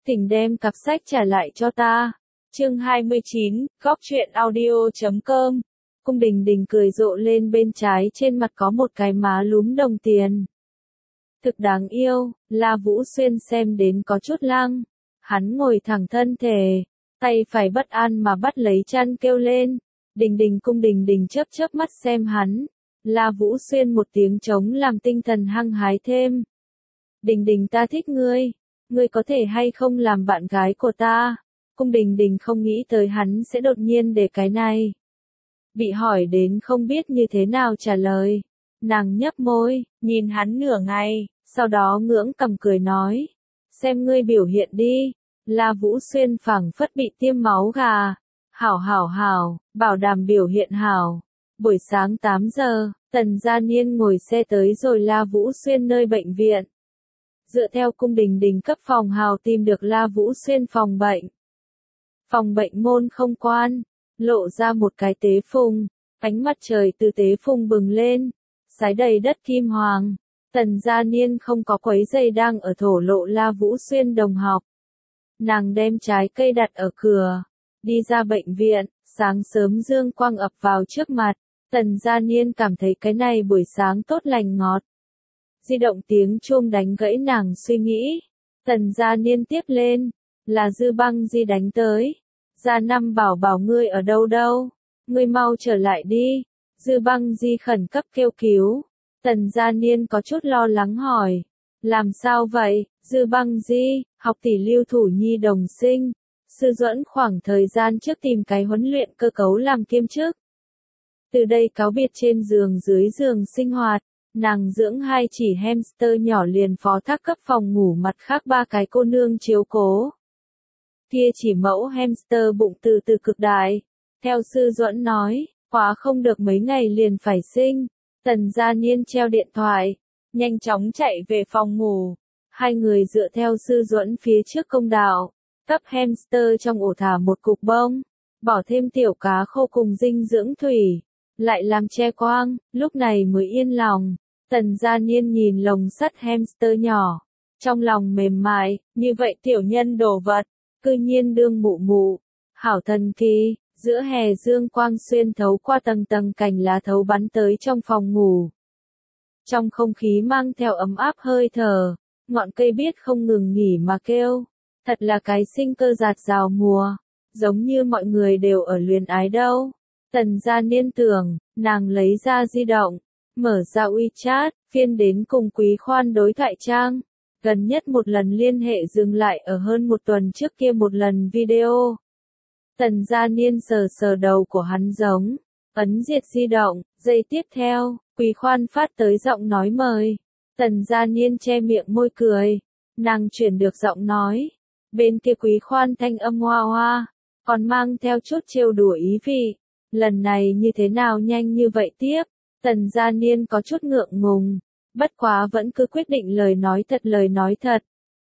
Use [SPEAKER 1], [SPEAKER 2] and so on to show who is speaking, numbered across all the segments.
[SPEAKER 1] Thỉnh đem cặp sách trả lại cho ta. Chương 29, góc truyện audio.com. Cung Đình Đình cười rộ lên, bên trái trên mặt có một cái má lúm đồng tiền. Thực đáng yêu. La Vũ Xuyên xem đến có chút lăng. Hắn ngồi thẳng thân thể, tay phải bất an mà bắt lấy chăn kêu lên. Đình Đình. Cung Đình Đình chớp chớp mắt xem hắn. La Vũ Xuyên một tiếng trống làm tinh thần hăng hái thêm. Đình Đình, ta thích ngươi. Ngươi có thể hay không làm bạn gái của ta? Cung Đình Đình không nghĩ tới hắn sẽ đột nhiên để cái này. Bị hỏi đến không biết như thế nào trả lời. Nàng nhấp môi, nhìn hắn nửa ngày, sau đó ngưỡng cằm cười nói. Xem ngươi biểu hiện đi. La Vũ Xuyên phảng phất bị tiêm máu gà. Hảo, bảo đảm biểu hiện hảo. Buổi sáng 8 giờ, Tần Gia Niên ngồi xe tới rồi La Vũ Xuyên nơi bệnh viện. Dựa theo Cung Đình Đình cấp phòng hào tìm được La Vũ Xuyên phòng bệnh. Phòng bệnh môn không quan, lộ ra một cái tế phùng, ánh mặt trời từ tế phùng bừng lên, sái đầy đất kim hoàng. Tần Gia Niên không có quấy giày đang ở thổ lộ La Vũ Xuyên đồng học. Nàng đem trái cây đặt ở cửa, đi ra bệnh viện, sáng sớm dương quang ập vào trước mặt. Tần Gia Niên cảm thấy cái này buổi sáng tốt lành ngọt. Di động tiếng chuông đánh gãy nàng suy nghĩ. Tần Gia Niên tiếp lên, là Dư Băng Di đánh tới. Gia Năm bảo ngươi ở đâu? Ngươi mau trở lại đi. Dư Băng Di khẩn cấp kêu cứu. Tần Gia Niên có chút lo lắng hỏi. Làm sao vậy? Dư Băng Di, học tỷ Lưu Thủ Nhi đồng sinh. Sư Duẫn khoảng thời gian trước tìm cái huấn luyện cơ cấu làm kiêm chức. Từ đây cáo biệt trên giường dưới giường sinh hoạt. Nàng dưỡng 2 chỉ hamster nhỏ liền phó thác cấp phòng ngủ mặt khác 3 cái cô nương chiếu cố. Kia chỉ mẫu hamster bụng từ từ cực đại. Theo sư Duẫn nói, quá không được mấy ngày liền phải sinh. Tần Gia Niên treo điện thoại, nhanh chóng chạy về phòng ngủ. Hai người dựa theo sư Duẫn phía trước công đạo, cấp hamster trong ổ thả một cục bông, bỏ thêm tiểu cá khô cùng dinh dưỡng thủy, lại làm che quang, lúc này mới yên lòng. Tần Gia Niên nhìn lồng sắt hamster nhỏ, trong lòng mềm mại, như vậy tiểu nhân đồ vật, cư nhiên đương mụ. Hảo thần kỳ, giữa hè dương quang xuyên thấu qua tầng tầng cành lá thấu bắn tới trong phòng ngủ. Trong không khí mang theo ấm áp hơi thở, ngọn cây biết không ngừng nghỉ mà kêu. Thật là cái sinh cơ dạt dào mùa, giống như mọi người đều ở luyến ái đâu. Tần Gia Niên tưởng, nàng lấy ra di động, mở ra WeChat, phiên đến cùng Quý Khoan đối thoại trang. Gần nhất một lần liên hệ dừng lại ở hơn một tuần trước kia một lần video. Tần Gia Niên sờ đầu của hắn giống, ấn diệt di động, giây tiếp theo, Quý Khoan phát tới giọng nói mời. Tần Gia Niên che miệng môi cười, nàng chuyển được giọng nói. Bên kia Quý Khoan thanh âm hoa hoa, còn mang theo chút trêu đùa ý vị. Lần này như thế nào nhanh như vậy tiếp? Tần Gia Niên có chút ngượng ngùng, bất quá vẫn cứ quyết định lời nói thật.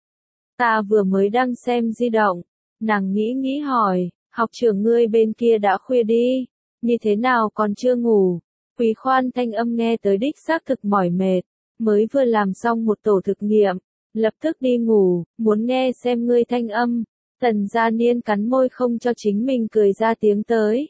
[SPEAKER 1] Ta vừa mới đang xem di động, nàng nghĩ hỏi, học trưởng ngươi bên kia đã khuya đi, như thế nào còn chưa ngủ? Quý Khoan thanh âm nghe tới đích xác thực mỏi mệt, mới vừa làm xong một tổ thực nghiệm, lập tức đi ngủ, muốn nghe xem ngươi thanh âm. Tần Gia Niên cắn môi không cho chính mình cười ra tiếng tới.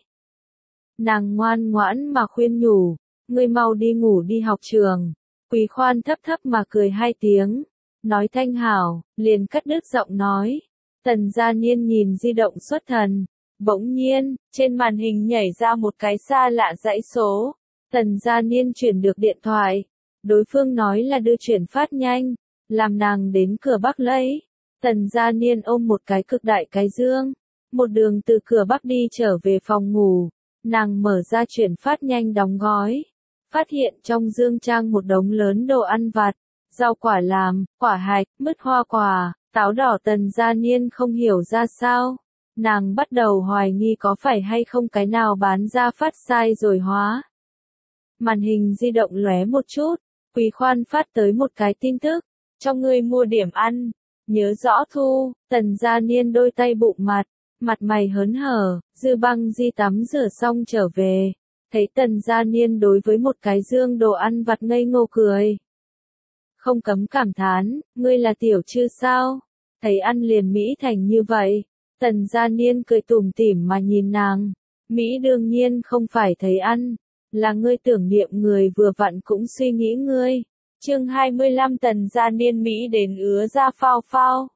[SPEAKER 1] Nàng ngoan ngoãn mà khuyên nhủ, ngươi mau đi ngủ đi học trường. Quý Khoan thấp mà cười 2 tiếng, nói thanh hảo, liền cắt đứt giọng nói. Tần Gia Niên nhìn di động xuất thần, bỗng nhiên, trên màn hình nhảy ra một cái xa lạ dãy số. Tần Gia Niên chuyển được điện thoại, đối phương nói là đưa chuyển phát nhanh, làm nàng đến cửa Bắc lấy. Tần Gia Niên ôm một cái cực đại cái dương, một đường từ cửa Bắc đi trở về phòng ngủ. Nàng mở ra chuyển phát nhanh đóng gói, phát hiện trong dương trang một đống lớn đồ ăn vặt, rau quả làm, quả hạch, mứt hoa quả, táo đỏ. Tần Gia Niên không hiểu ra sao, nàng bắt đầu hoài nghi có phải hay không cái nào bán ra phát sai rồi hóa. Màn hình di động lóe một chút, Quý Khoan phát tới một cái tin tức, cho ngươi mua điểm ăn, nhớ rõ thu. Tần Gia Niên đôi tay bụng mặt mày hớn hở. Dư Băng Di tắm rửa xong trở về, thấy Tần Gia Niên đối với một cái dương đồ ăn vặt ngây ngô cười. Không cấm cảm thán, ngươi là tiểu chư sao? thấy ăn liền Mỹ thành như vậy. Tần Gia Niên cười tủm tỉm mà nhìn nàng. Mỹ đương nhiên không phải thấy ăn, là ngươi tưởng niệm người vừa vặn cũng suy nghĩ ngươi. Chương 25 Tần Gia Niên Mỹ đến ứa ra phao phao.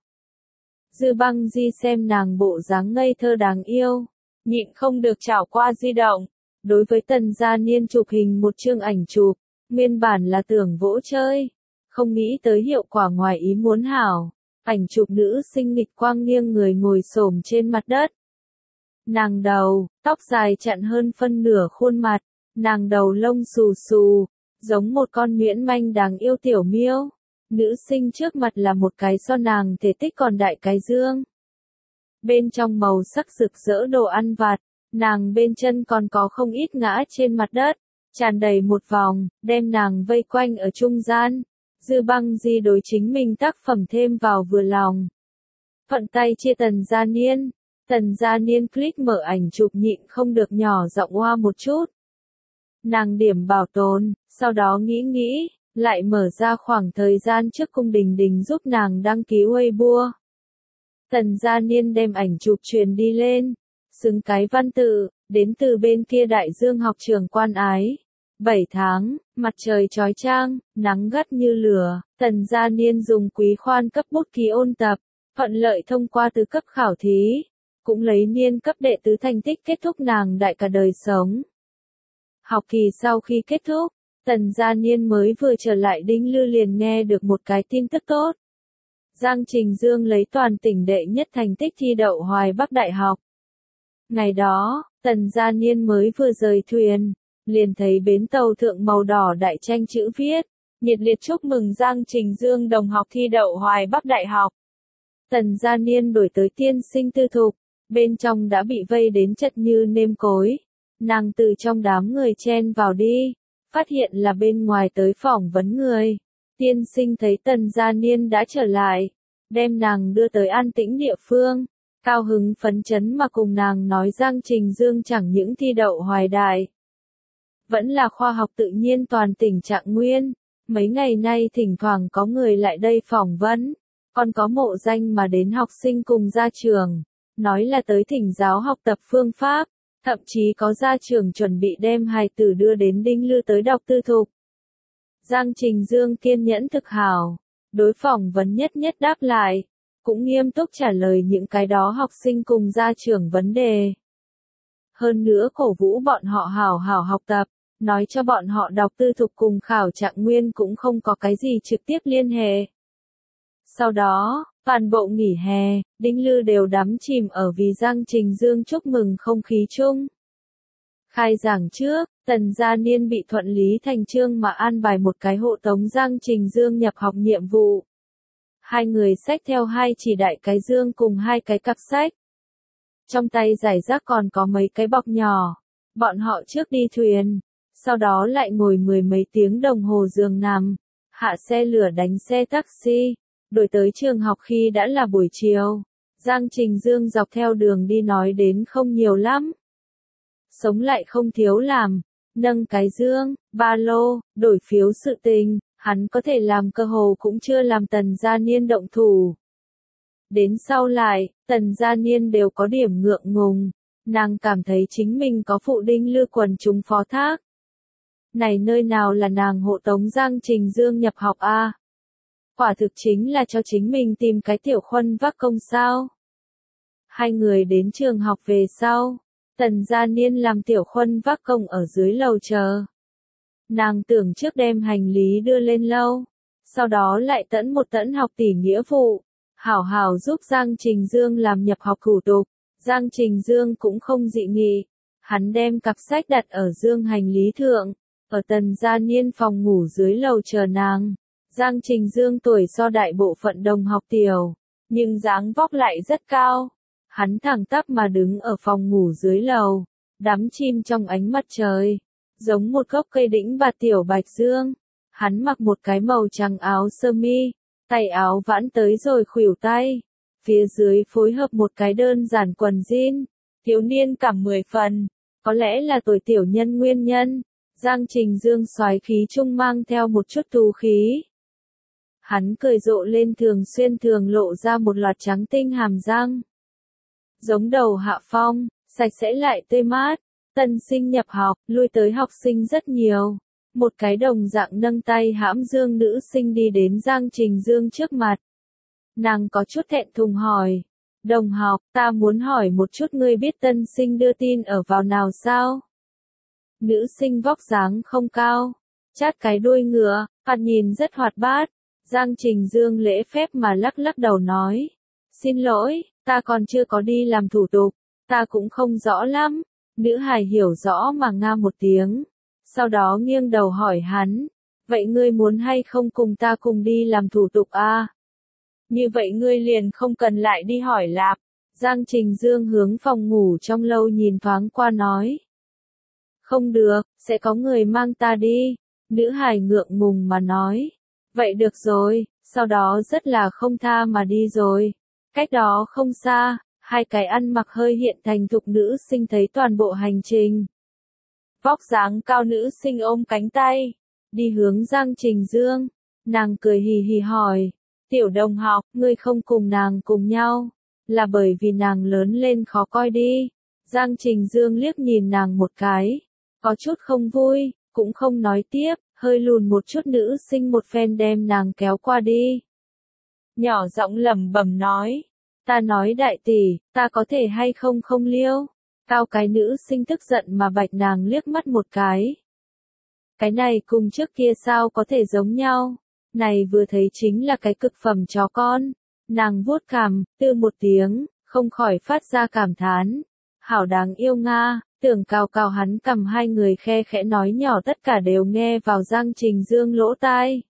[SPEAKER 1] Dư Băng Di xem nàng bộ dáng ngây thơ đáng yêu, nhịn không được trảo qua di động. Đối với Tần Gia Niên chụp hình một chương ảnh chụp, nguyên bản là tưởng vỗ chơi, không nghĩ tới hiệu quả ngoài ý muốn hảo. Ảnh chụp nữ sinh nghịch quang nghiêng người ngồi xổm trên mặt đất. Nàng đầu, tóc dài chặn hơn phân nửa khuôn mặt, nàng đầu lông xù xù, giống một con nhuyễn manh đáng yêu tiểu miêu. Nữ sinh trước mặt là một cái so nàng thể tích còn đại cái dương. Bên trong màu sắc rực rỡ đồ ăn vặt, nàng bên chân còn có không ít ngã trên mặt đất, tràn đầy một vòng, đem nàng vây quanh ở trung gian. Dư Băng Di đối chính mình tác phẩm thêm vào vừa lòng. Thuận tay chia Tần Gia Niên. Tần Gia Niên click mở ảnh chụp nhịn không được nhỏ giọng oa một chút. Nàng điểm bảo tồn, sau đó nghĩ, lại mở ra khoảng thời gian trước Cung Đình Đình giúp nàng đăng ký Weibo. Tần Gia Niên đem ảnh chụp truyền đi lên, xứng cái văn tự, đến từ bên kia đại dương học trường Quan Ái. 7 tháng, mặt trời chói chang, nắng gắt như lửa, Tần Gia Niên dùng quý khoan cấp bút ký ôn tập, thuận lợi thông qua tứ cấp khảo thí, cũng lấy niên cấp đệ tứ thành tích kết thúc nàng đại cả đời sống. Học kỳ sau khi kết thúc, Tần Gia Niên mới vừa trở lại Đinh Lư liền nghe được một cái tin tức tốt. Giang Trình Dương lấy toàn tỉnh đệ nhất thành tích thi đậu Hoài Bắc Đại học. Ngày đó, Tần Gia Niên mới vừa rời thuyền, liền thấy bến tàu thượng màu đỏ đại tranh chữ viết, nhiệt liệt chúc mừng Giang Trình Dương đồng học thi đậu Hoài Bắc Đại học. Tần Gia Niên đổi tới tiên sinh tư thục, bên trong đã bị vây đến chật như nêm cối. Nàng từ trong đám người chen vào đi, phát hiện là bên ngoài tới phỏng vấn người. Tiên sinh thấy Tần Gia Niên đã trở lại, đem nàng đưa tới an tĩnh địa phương, cao hứng phấn chấn mà cùng nàng nói Giang Trình Dương chẳng những thi đậu Hoài Đại, vẫn là khoa học tự nhiên toàn tỉnh trạng nguyên. Mấy ngày nay thỉnh thoảng có người lại đây phỏng vấn, còn có mộ danh mà đến học sinh cùng ra trường, nói là tới thỉnh giáo học tập phương pháp, thậm chí có gia trưởng chuẩn bị đem hài tử đưa đến Đinh Lư tới đọc tư thục. Giang Trình Dương kiên nhẫn thực hảo, đối phỏng vấn nhất đáp lại, cũng nghiêm túc trả lời những cái đó học sinh cùng gia trưởng vấn đề. Hơn nữa cổ vũ bọn họ hảo hảo học tập, nói cho bọn họ đọc tư thục cùng khảo trạng nguyên cũng không có cái gì trực tiếp liên hệ. Sau đó, toàn bộ nghỉ hè, Đinh Lư đều đắm chìm ở vì Giang Trình Dương chúc mừng không khí chung. Khai giảng trước, Tần Gia Niên bị thuận lý thành chương mà an bài một cái hộ tống Giang Trình Dương nhập học nhiệm vụ. Hai người xách theo hai chỉ đại cái dương cùng hai cái cặp sách. Trong tay giải rác còn có mấy cái bọc nhỏ. Bọn họ trước đi thuyền, sau đó lại ngồi mười mấy tiếng đồng hồ giường nằm, hạ xe lửa đánh xe taxi, đổi tới trường học khi đã là buổi chiều. Giang Trình Dương dọc theo đường đi nói đến không nhiều lắm. Sống lại không thiếu làm, nâng cái dương, ba lô, đổi phiếu sự tình, hắn có thể làm cơ hồ cũng chưa làm Tần Gia Niên động thủ. Đến sau lại, Tần Gia Niên đều có điểm ngượng ngùng, nàng cảm thấy chính mình có phụ Đinh Lư quần chúng phó thác. Này nơi nào là nàng hộ tống Giang Trình Dương nhập học a? Quả thực chính là cho chính mình tìm cái tiểu khuân vác công sao. Hai người đến trường học về sau, Tần Gia Niên làm tiểu khuân vác công ở dưới lầu chờ. Nàng tưởng trước đem hành lý đưa lên lâu, sau đó lại tẫn một tẫn học tỷ nghĩa vụ, hảo hảo giúp Giang Trình Dương làm nhập học thủ tục. Giang Trình Dương cũng không dị nghị, hắn đem cặp sách đặt ở dương hành lý thượng, ở Tần Gia Niên phòng ngủ dưới lầu chờ nàng. Giang Trình Dương tuổi so đại bộ phận đồng học tiểu, nhưng dáng vóc lại rất cao. Hắn thẳng tắp mà đứng ở phòng ngủ dưới lầu, đắm chìm trong ánh mặt trời, giống một gốc cây đĩnh bạt tiểu bạch dương. Hắn mặc một cái màu trắng áo sơ mi, tay áo vãn tới rồi khuỷu tay, phía dưới phối hợp một cái đơn giản quần jean, thiếu niên cảm 10 phần, có lẽ là tuổi tiểu nhân nguyên nhân. Giang Trình Dương soái khí trung mang theo một chút tú khí. Hắn cười rộ lên thường lộ ra một loạt trắng tinh hàm răng. Giống đầu Hạ Phong, sạch sẽ lại tươi mát. Tân sinh nhập học, lui tới học sinh rất nhiều. Một cái đồng dạng nâng tay hãm Dương nữ sinh đi đến Giang Trình Dương trước mặt. Nàng có chút thẹn thùng hỏi. Đồng học, ta muốn hỏi một chút, ngươi biết tân sinh đưa tin ở vào nào sao? Nữ sinh vóc dáng không cao, chát cái đuôi ngựa, thoạt nhìn rất hoạt bát. Giang Trình Dương lễ phép mà lắc lắc đầu nói. Xin lỗi, ta còn chưa có đi làm thủ tục, ta cũng không rõ lắm. Nữ hài hiểu rõ mà nga một tiếng. Sau đó nghiêng đầu hỏi hắn. Vậy ngươi muốn hay không cùng ta cùng đi làm thủ tục à? Như vậy ngươi liền không cần lại đi hỏi lạp. Giang Trình Dương hướng phòng ngủ trong lâu nhìn thoáng qua nói. Không được, sẽ có người mang ta đi. Nữ hài ngượng ngùng mà nói. Vậy được rồi, sau đó rất là không tha mà đi rồi. Cách đó không xa, hai cái ăn mặc hơi hiện thành thục nữ sinh thấy toàn bộ hành trình. Vóc dáng cao nữ sinh ôm cánh tay, đi hướng Giang Trình Dương. Nàng cười hì hì hỏi. Tiểu đồng học, ngươi không cùng nàng cùng nhau, là bởi vì nàng lớn lên khó coi đi. Giang Trình Dương liếc nhìn nàng một cái, có chút không vui, cũng không nói tiếp, hơi lùn một chút nữ sinh một phen đem nàng kéo qua đi. Nhỏ giọng lẩm bẩm nói, ta nói đại tỷ, ta có thể hay không không liêu. Cao cái nữ sinh tức giận mà bạch nàng liếc mắt một cái. Cái này cùng trước kia sao có thể giống nhau. Này vừa thấy chính là cái cực phẩm chó con. Nàng vuốt cằm, tư một tiếng, không khỏi phát ra cảm thán. Hảo đáng yêu Nga, tưởng cào cào hắn cầm, hai người khe khẽ nói nhỏ tất cả đều nghe vào Giang Trình Dương lỗ tai.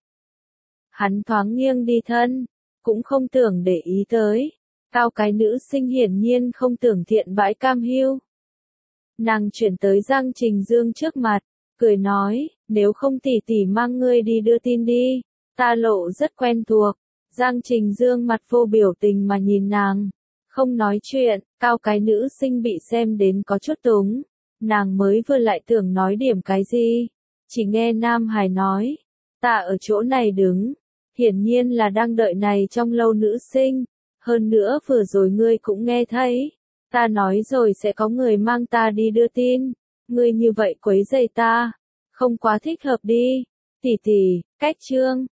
[SPEAKER 1] Hắn thoáng nghiêng đi thân, cũng không tưởng để ý tới. Cao cái nữ sinh hiển nhiên không tưởng thiện bãi cam hiu. Nàng chuyển tới Giang Trình Dương trước mặt, cười nói, nếu không tỷ tỷ mang ngươi đi đưa tin đi. Ta lộ rất quen thuộc. Giang Trình Dương mặt vô biểu tình mà nhìn nàng. Không nói chuyện, cao cái nữ sinh bị xem đến có chút túng. Nàng mới vừa lại tưởng nói điểm cái gì. Chỉ nghe Nam Hải nói. Ta ở chỗ này đứng. Hiển nhiên là đang đợi này trong lâu nữ sinh. Hơn nữa vừa rồi ngươi cũng nghe thấy. Ta nói rồi sẽ có người mang ta đi đưa tin. Ngươi như vậy quấy rầy ta. Không quá thích hợp đi. Tỷ tỷ, cách chương.